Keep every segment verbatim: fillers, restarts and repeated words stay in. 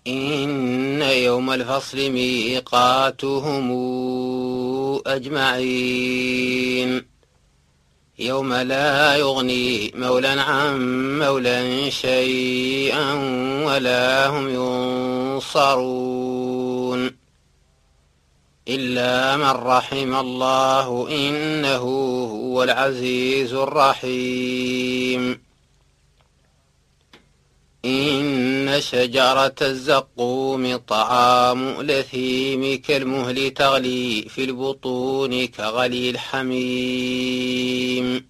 إن يوم الفصل ميقاتهم أجمعين يوم لا يغني مولى عن مولى شيئا ولا هم ينصرون إلا من رحم الله إنه هو العزيز الرحيم. إن شجرة الزقوم طعام لثيم كالمهل تغلي في البطون كغلي الحميم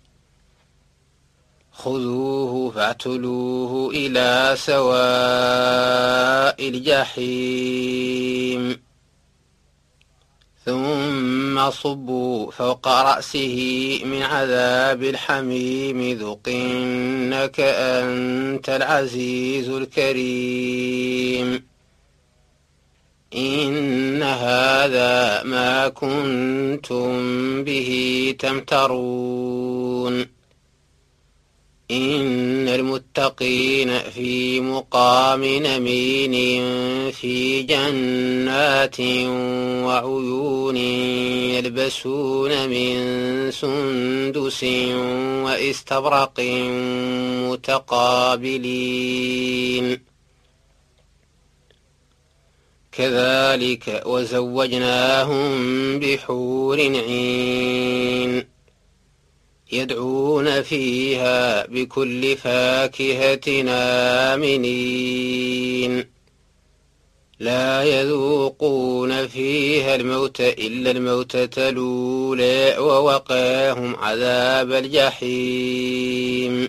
خذوه فاعتلوه إلى سواء الجحيم ثم صبوا فوق رأسه من عذاب الحميم ذق إنك أنت العزيز الكريم. إن هذا ما كنتم به تمترون. إن المتقين في مقام أمين في جنات وعيون يلبسون من سندس واستبرق متقابلين كذلك وزوجناهم بحور عين يدعون فيها بكل فاكهة آمنين لا يذوقون فيها الموت إلا الموتة الأولى ووقاهم عذاب الجحيم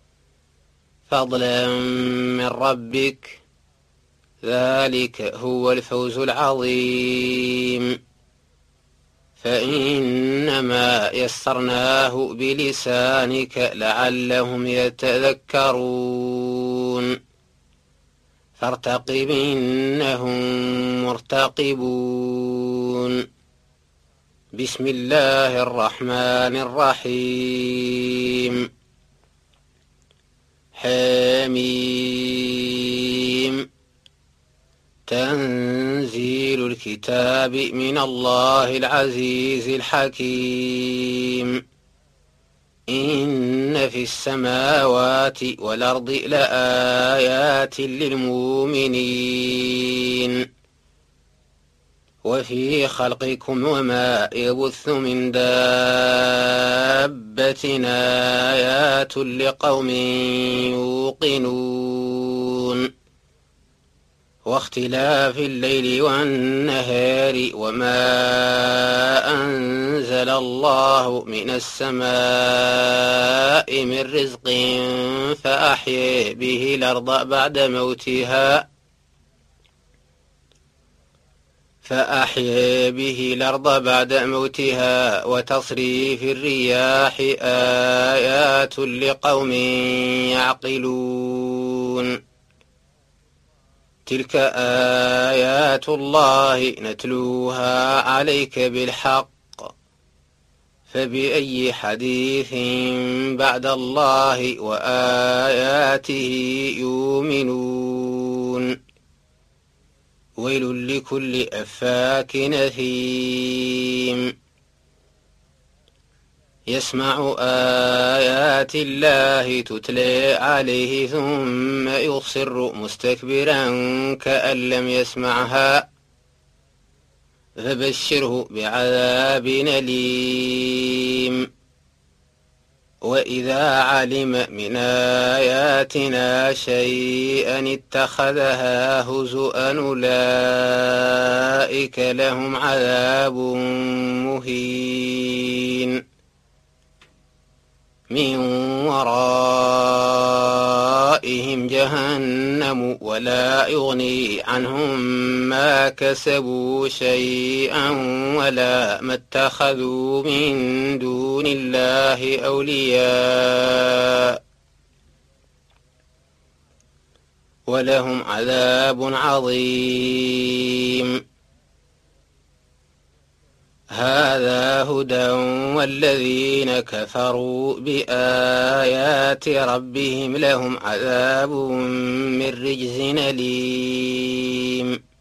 فضلا من ربك ذلك هو الفوز العظيم. فإنما يسرناه بلسانك لعلهم يتذكرون فارتقب إنهم مرتقبون. بسم الله الرحمن الرحيم حميم تنزيل الكتاب من الله العزيز الحكيم. إن في السماوات والأرض لآيات للمؤمنين وفي خلقكم وما يبث من دابة آيات لقوم يوقنون واختلاف الليل والنهار وما أنزل الله من السماء من رزق فأحيي به الأرض بعد موتها فأحيي به الأرض بعد موتها وتصريف الرياح آيات لقوم يعقلون تلك آيات الله نتلوها عليك بالحق فبأي حديث بعد الله وآياته يؤمنون ويل لكل أفاك نثيم يسمع آيات الله تتلى عليه ثم يصر مستكبرا كأن لم يسمعها فبشره بعذاب أليم. وإذا علم من آياتنا شيئا اتخذها هزؤا أولئك لهم عذاب مهين من ورائهم جهنم ولا يغني عنهم ما كسبوا شيئا ولا ما اتخذوا من دون الله أولياء ولهم عذاب عظيم. هذا هدى والذين كفروا بآيات ربهم لهم عذاب من رجز أليم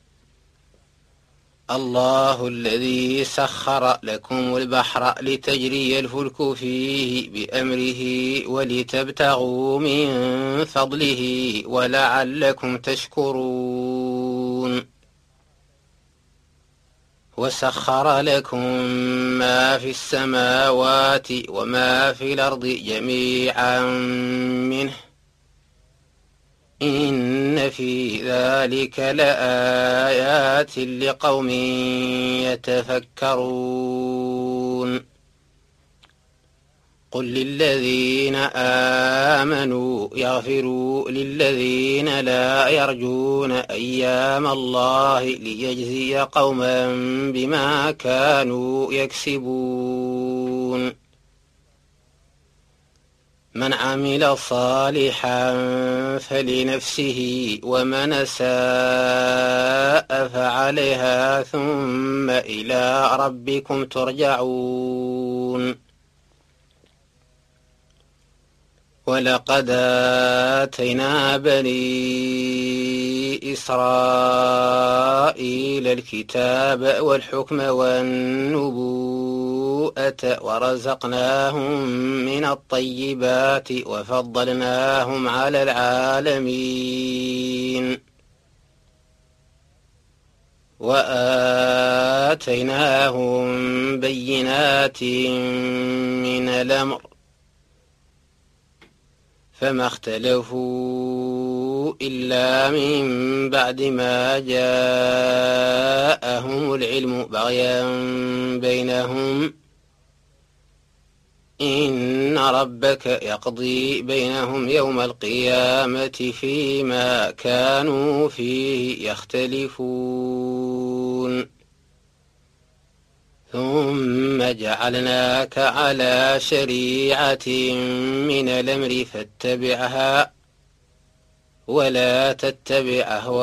الله الذي سخر لكم البحر لتجري الفلك فيه بأمره ولتبتغوا من فضله ولعلكم تشكرون وسخر لكم ما في السماوات وما في الأرض جميعا منه إن في ذلك لآيات لقوم يتفكرون قل للذين آمنوا يغفروا للذين لا يرجون أيام الله ليجزي قوما بما كانوا يكسبون من عمل صالحا فلنفسه ومن أساء فعليها ثم إلى ربكم ترجعون ولقد آتينا بني إسرائيل الكتاب والحكم والنبوءة ورزقناهم من الطيبات وفضلناهم على العالمين وآتيناهم بينات من الأمر فما اختلفوا إلا من بعد ما جاءهم العلم بغيا بينهم إن ربك يقضي بينهم يوم القيامة فيما كانوا فيه يختلفون ثم جعلناك على شريعة من الأمر فاتبعها ولا تتبع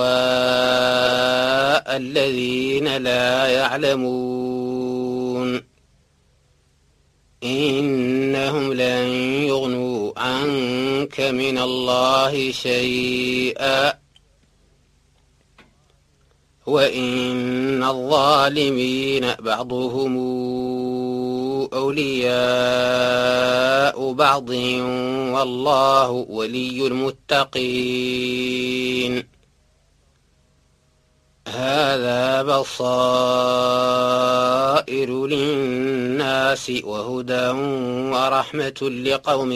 أهواء الذين لا يعلمون إنهم لن يغنوا عنك من الله شيئا وإن الظالمين بعضهم أولياء بعض والله ولي المتقين هذا بصائر للناس وهدى ورحمة لقوم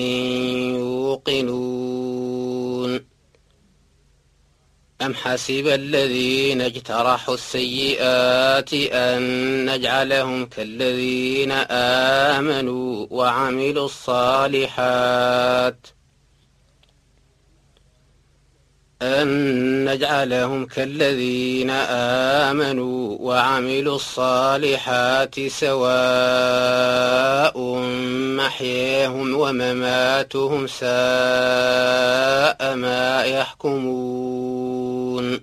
يوقنون أم حسب الذين اجترحوا السيئات أن نجعلهم كالذين آمنوا وعملوا الصالحات أن نجعلهم كالذين آمنوا وعملوا الصالحات سواء محياهم ومماتهم ساء ما يحكمون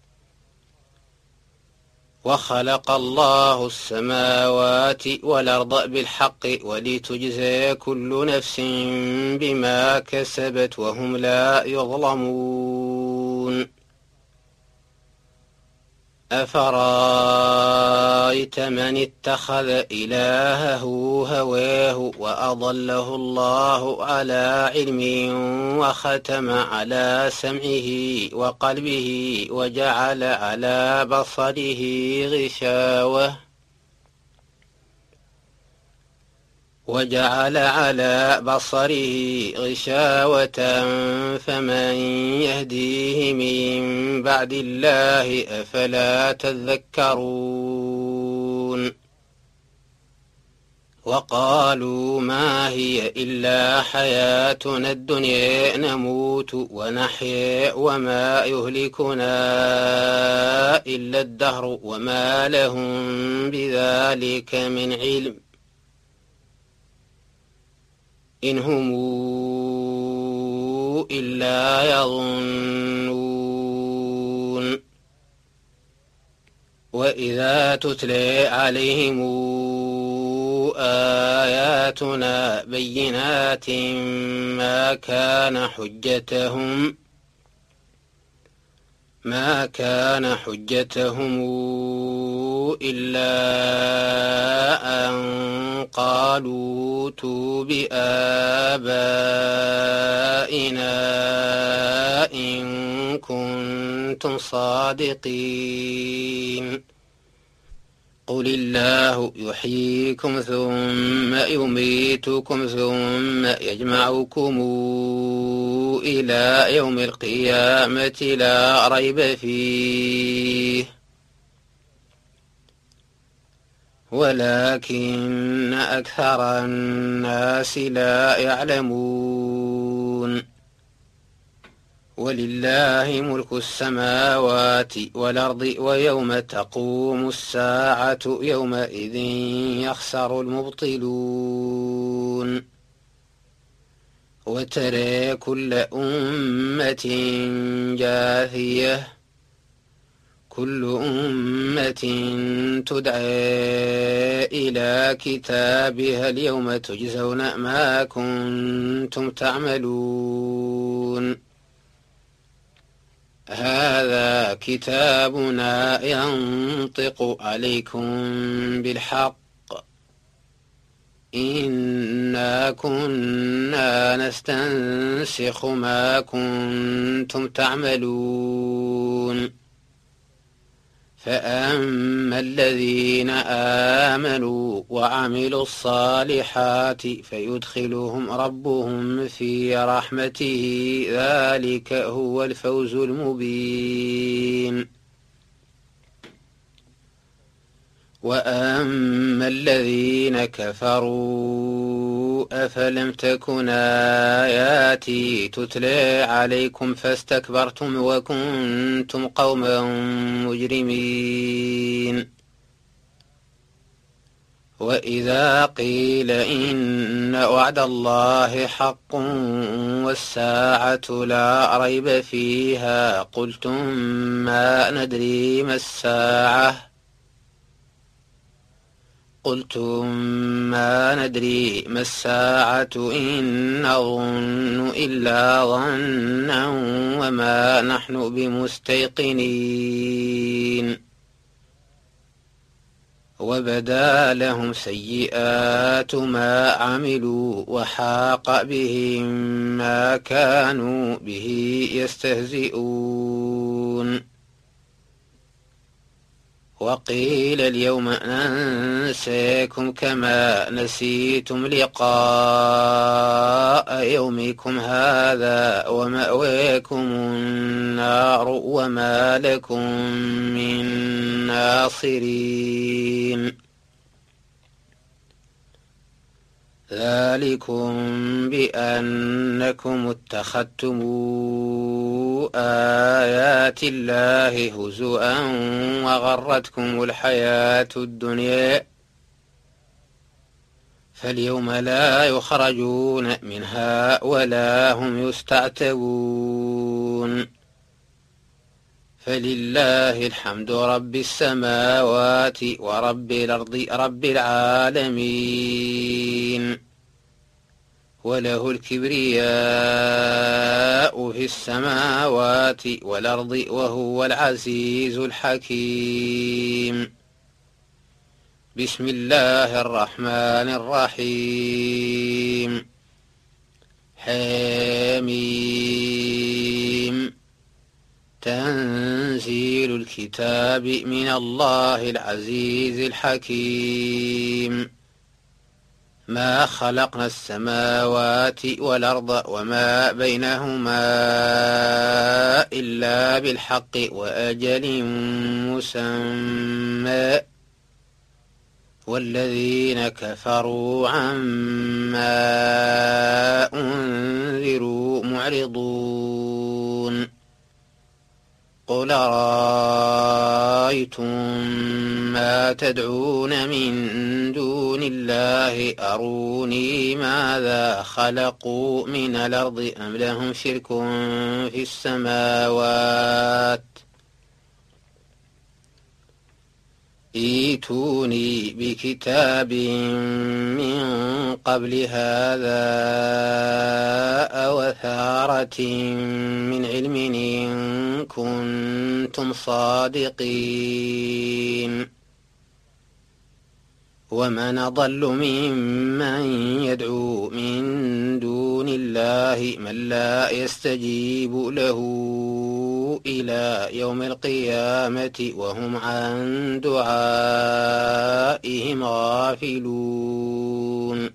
وخلق الله السماوات والأرض بالحق ولتجزى كل نفس بما كسبت وهم لا يظلمون أفرأيت من اتخذ إلهه هواه وأضله الله على علم وختم على سمعه وقلبه وجعل على بصره غشاوة وجعل على بصره غشاوة فمن يهديه من بعد الله أفلا تذكرون وقالوا ما هي إلا حياتنا الدنيا نموت ونحيا وما يهلكنا إلا الدهر وما لهم بذلك من علم إن هم إلا يظنون وإذا تتلى عليهم آياتنا بينات ما كان حجتهم ما كان حجتهم إلا أن قالوا ائتوا بآبائنا إن كنتم صادقين قل الله يحييكم ثم يميتكم ثم يجمعكم إلى يوم القيامة لا ريب فيه ولكن أكثر الناس لا يعلمون ولله ملك السماوات والأرض ويوم تقوم الساعة يومئذ يخسر المبطلون وترى كل أمة جاثية كل أمة تدعى إلى كتابها اليوم تجزون ما كنتم تعملون هذا كتابنا ينطق عليكم بالحق إنا كنا نستنسخ ما كنتم تعملون فأما الذين آمنوا وعملوا الصالحات فيدخلهم ربهم في رحمته ذلك هو الفوز المبين وأما الذين كفروا أفلم تكن آياتي تتلى عليكم فاستكبرتم وكنتم قوما مجرمين وإذا قيل إن وعد الله حق والساعة لا ريب فيها قلتم ما ندري ما الساعة قلتم ما ندري ما الساعة إن نظن إلا ظنا وما نحن بمستيقنين وبدا لهم سيئات ما عملوا وحاق بهم ما كانوا به يستهزئون وقيل اليوم ننساكم كما نسيتم لقاء يومكم هذا ومأواكم النار وما لكم من ناصرين ذلكم بأنكم اتخذتم آيات الله هزؤا وغرتكم الحياة الدنيا فاليوم لا يخرجون منها ولا هم يستعتبون فلله الحمد رب السماوات ورب الأرض رب العالمين وله الكبرياء في السماوات والأرض وهو العزيز الحكيم بسم الله الرحمن الرحيم حميم تنزيل الكتاب من الله العزيز الحكيم ما خلقنا السماوات والأرض وما بينهما إلا بالحق وأجل مسمى والذين كفروا عما أنذروا معرضون قل رأيتم ما تدعون من دون الله أروني ماذا خلقوا من الأرض أم لهم شرك في السماوات ائتوني بكتاب من قبل هذا أو أثارة من علم إن كنتم صادقين ومن أضل ممن يدعو من دون الله من لا يستجيب له إلى يوم القيامة وهم عن دعائهم غافلون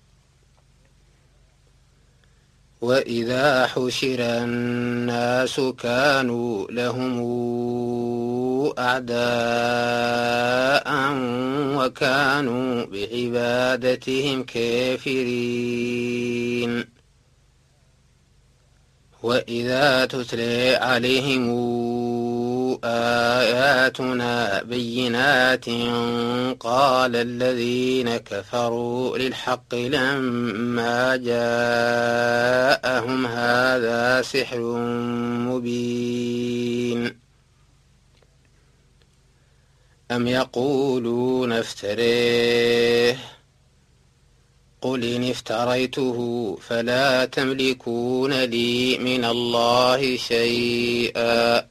وإذا حشر الناس كانوا لهم أعداء وكانوا بعبادتهم كافرين وإذا تتلى عليهم آياتنا بينات قال الذين كفروا للحق لما جاءهم هذا سحر مبين أم يقولون افتريه قل إن افتريته فلا تملكون لي من الله شيئا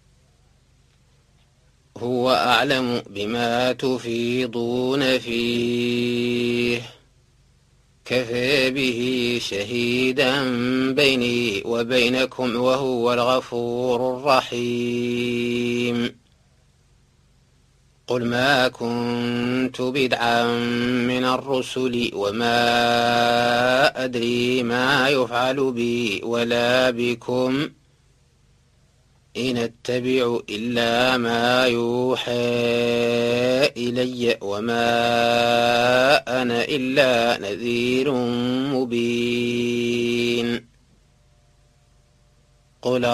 هو أعلم بما تفيضون فيه كفى به شهيدا بيني وبينكم وهو الغفور الرحيم قل ما كنت بدعا من الرسل وما أدري ما يفعل بي ولا بكم إن أتبع إلا ما يوحى إلي وما أنا إلا نذير مبين قل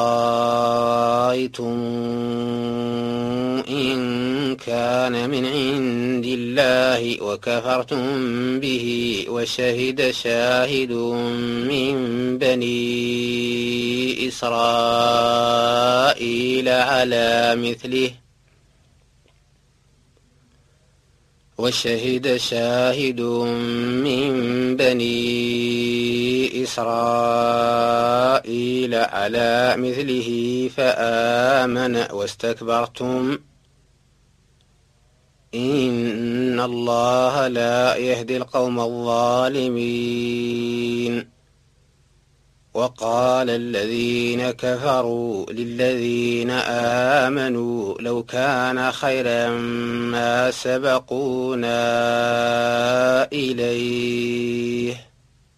رأيتم إن كان من عند الله وكفرتم به وشهد شاهد من بني إسرائيل على مثله وشهد شاهد من بني إسرائيل على مثله فآمن واستكبرتم إن الله لا يهدي القوم الظالمين وقال الذين كفروا للذين آمنوا لو كان خيرا ما سبقونا إليه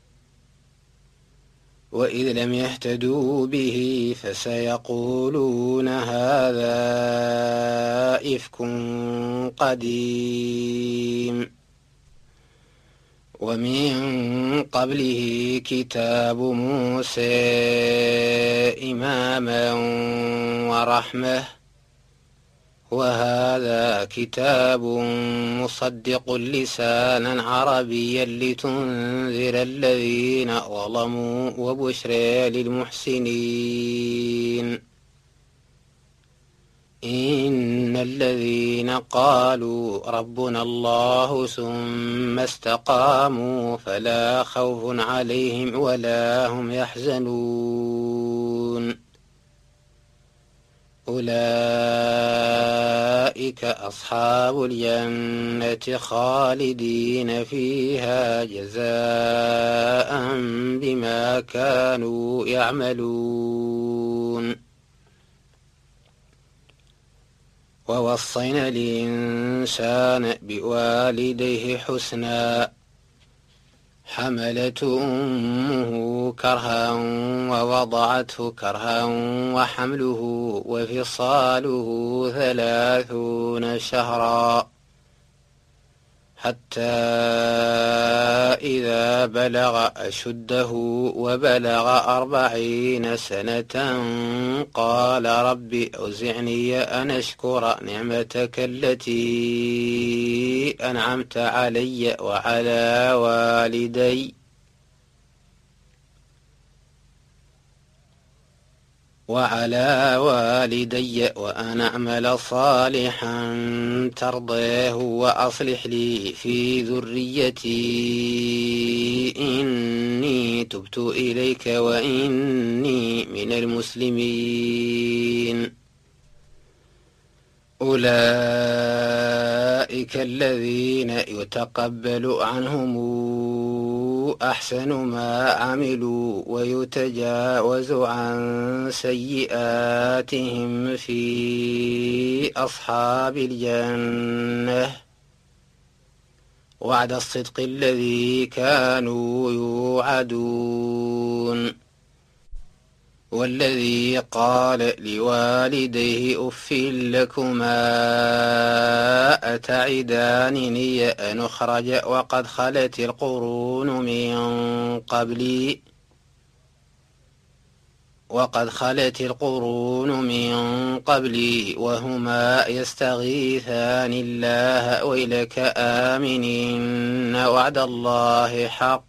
وإذ لم يهتدوا به فسيقولون هذا إفك قديم ومن قبله كتاب موسى إماما ورحمة وهذا كتاب مصدق لسانا عربيا لتنذر الذين ظلموا وبشرى للمحسنين إن الذين قالوا ربنا الله ثم استقاموا فلا خوف عليهم ولا هم يحزنون أولئك أصحاب الجنة خالدين فيها جزاء بما كانوا يعملون ووصينا الإنسان بوالديه حسنا حملته أمه كرها ووضعته كرها وحمله وفصاله ثلاثون شهرا حتى إذا بلغ أشده وبلغ أربعين سنة قال رب أوزعني أن أشكر نعمتك التي أنعمت علي وعلى والدي وعلى والدي وأن أعمل صالحا ترضاه وأصلح لي في ذريتي إني تبت إليك وإني من المسلمين. أولئك الذين يتقبل عنهم أحسن ما عملوا ويتجاوز عن سيئاتهم في أصحاب الجنة وعد الصدق الذي كانوا يوعدون. والذي قال لوالديه أف لكما أتعدانني أن أخرج وقد خلت القرون من قبلي وقد خلت القرون من قبلي وهما يستغيثان الله ويلك آمن إن وعد الله حق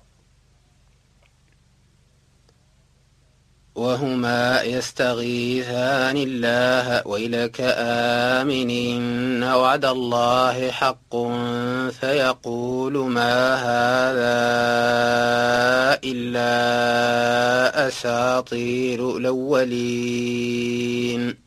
وهما يستغيثان الله ويلك آمن إن وعد الله حق فيقول ما هذا إلا أساطير الأولين.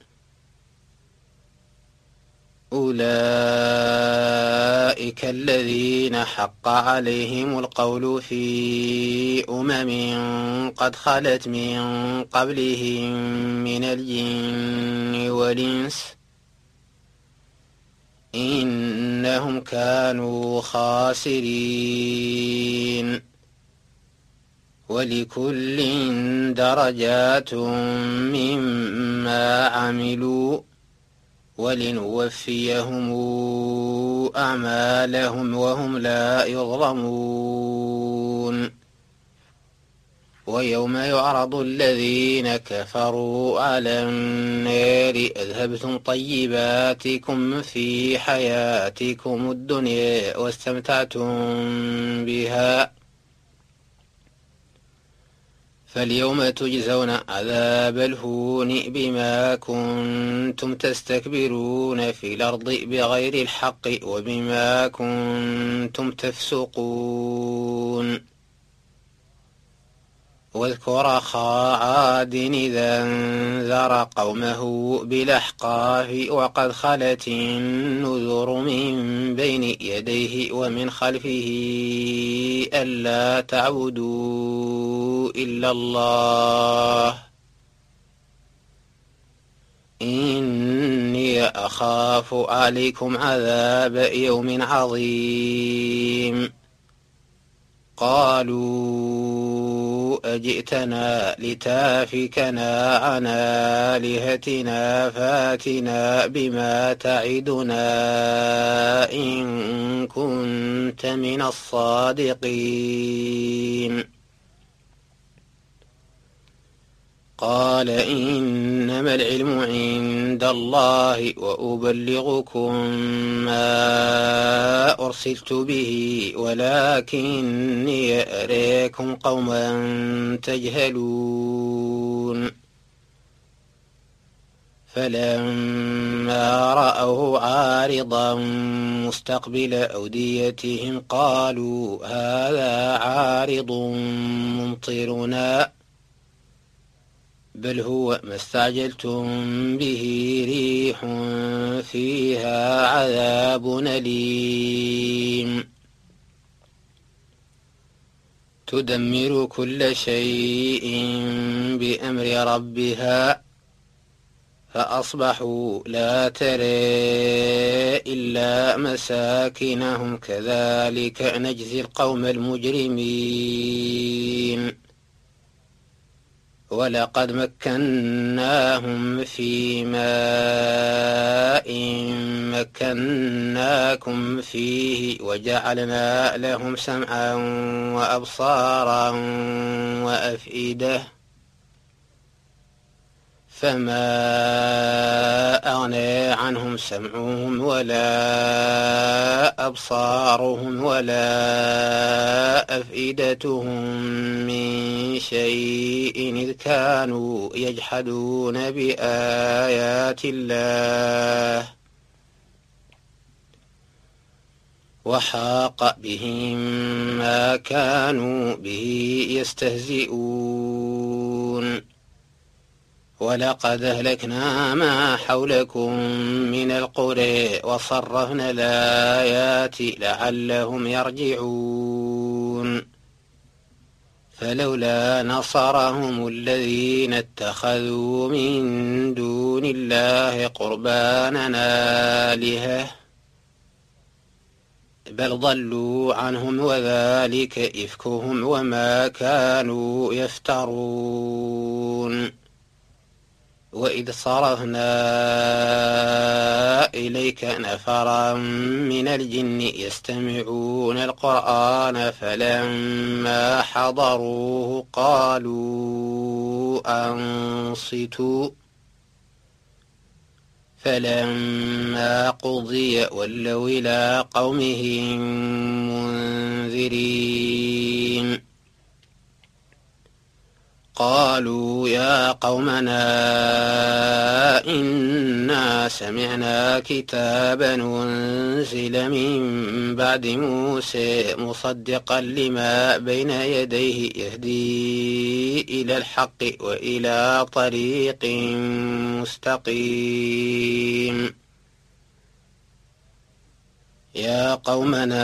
أولئك الذين حق عليهم القول في أمم قد خلت من قبلهم من الجن والإنس إنهم كانوا خاسرين. ولكل درجات مما عملوا ولنوفيهم أعمالهم وهم لا يظلمون. ويوم يعرض الذين كفروا على النار أذهبتم طيباتكم في حياتكم الدنيا واستمتعتم بها فاليوم تجزون عذاب الهون بما كنتم تستكبرون في الأرض بغير الحق وبما كنتم تفسقون. واذكر أخا عاد إذا انذر قومه بالأحقاف وقد خلت النذر من بين يديه ومن خلفه ألا تعبدوا إلا الله إني أخاف عليكم عذاب يوم عظيم. قالوا أجئتنا لتافكنا عن آلهتنا فاتنا بما تعدنا إن كنت من الصادقين. قال إنما العلم عند الله وأبلغكم ما أرسلت به ولكني أريكم قوما تجهلون. فلما رأوه عارضا مستقبل أوديتهم قالوا هذا عارض ممطرنا بل هو ما استعجلتم به ريح فيها عذاب أليم تدمر كل شيء بأمر ربها فأصبحوا لا ترى إلا مساكنهم كذلك نجزي القوم المجرمين. ولقد مكناهم في ماء مكناكم فيه وجعلنا لهم سمعا وأبصارا وأفئدة فما أغنى عنهم سمعهم ولا أبصارهم ولا أفئدتهم من شيء إذ كانوا يجحدون بآيات الله وحاق بهم ما كانوا به يستهزئون ولقد أهلكنا ما حولكم من القرى وصرفنا الآيات لعلهم يرجعون فلولا نصرهم الذين اتخذوا من دون الله قربانا آلهة بل ضلوا عنهم وذلك إفكهم وما كانوا يفترون وإذ صرفنا إليك نفرا من الجن يستمعون القرآن فلما حضروه قالوا أنصتوا فلما قضي ولوا إلى قومهم منذرين قالوا يا قومنا إنا سمعنا كتابا أنزل من بعد موسى مصدقا لما بين يديه يهدي إلى الحق وإلى طريق مستقيم يا قومنا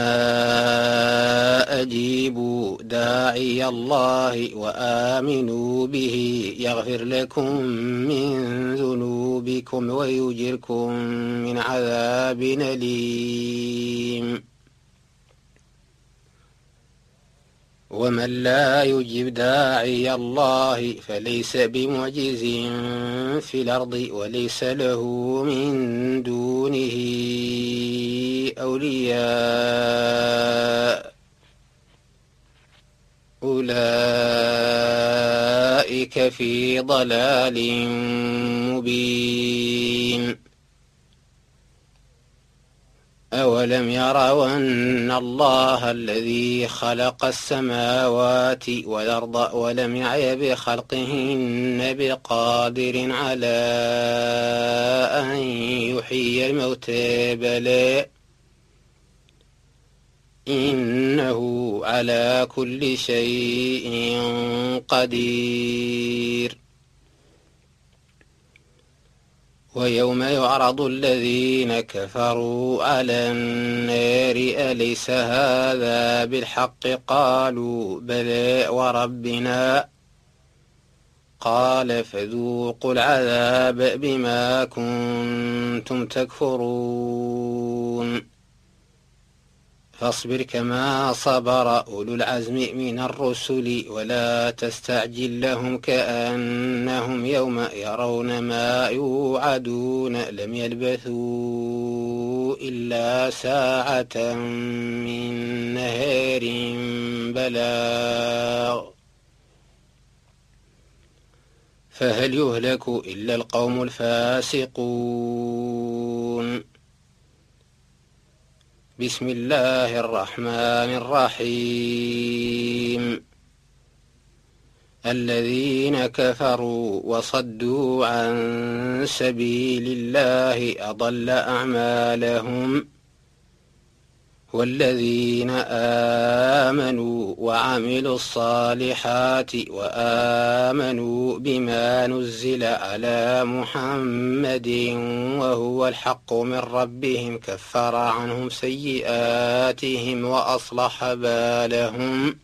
أجيبوا داعي الله وآمنوا به يغفر لكم من ذنوبكم ويجركم من عذاب أليم ومن لا يجب داعي الله فليس بمعجز في الأرض وليس له من دونه أولياء أولئك في ضلال مبين أولم يروا أن الله الذي خلق السماوات والأرض ولم يعي بخلقهن بقادر على أن يحيي الموتى بلى إنه على كل شيء قدير ويوم يعرض الذين كفروا على النار أليس هذا بالحق قالوا بلى وربنا قال فذوقوا العذاب بما كنتم تكفرون فاصبر كما صبر أولو العزم من الرسل ولا تستعجل لهم كأنهم يوم يرون ما يوعدون لم يلبثوا إلا ساعة من نهار بلاغ فهل يهلك إلا القوم الفاسقون بسم الله الرحمن الرحيم الذين كفروا وصدوا عن سبيل الله أضل أعمالهم والذين آمنوا وعملوا الصالحات وآمنوا بما نزل على محمد وهو الحق من ربهم كفر عنهم سيئاتهم وأصلح بالهم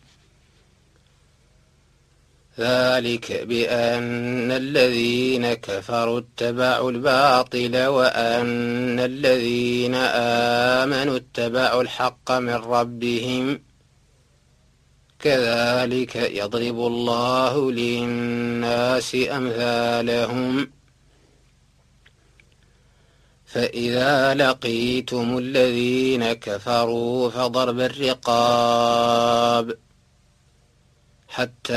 ذلك بأن الذين كفروا اتبعوا الباطل وأن الذين آمنوا اتبعوا الحق من ربهم كذلك يضرب الله للناس أمثالهم فإذا لقيتم الذين كفروا فضرب الرقاب حتى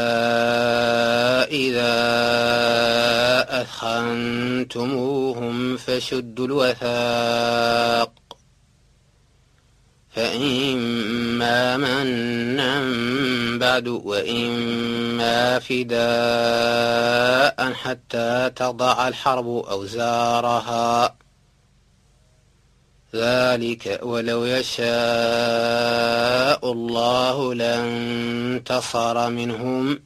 إذا أثخنتموهم فشدوا الوثاق فإما منا بعد وإما فداء حتى تضع الحرب أوزارها ذلك ولو يشاء الله لانتصر منهم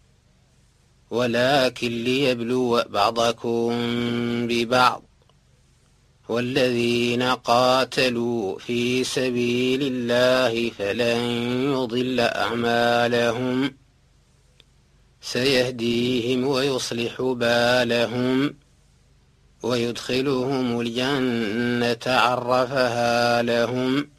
ولكن ليبلو بعضكم ببعض والذين قاتلوا في سبيل الله فلن يضل أعمالهم سيهديهم ويصلح بالهم ويدخلهم الجنة عرفها لهم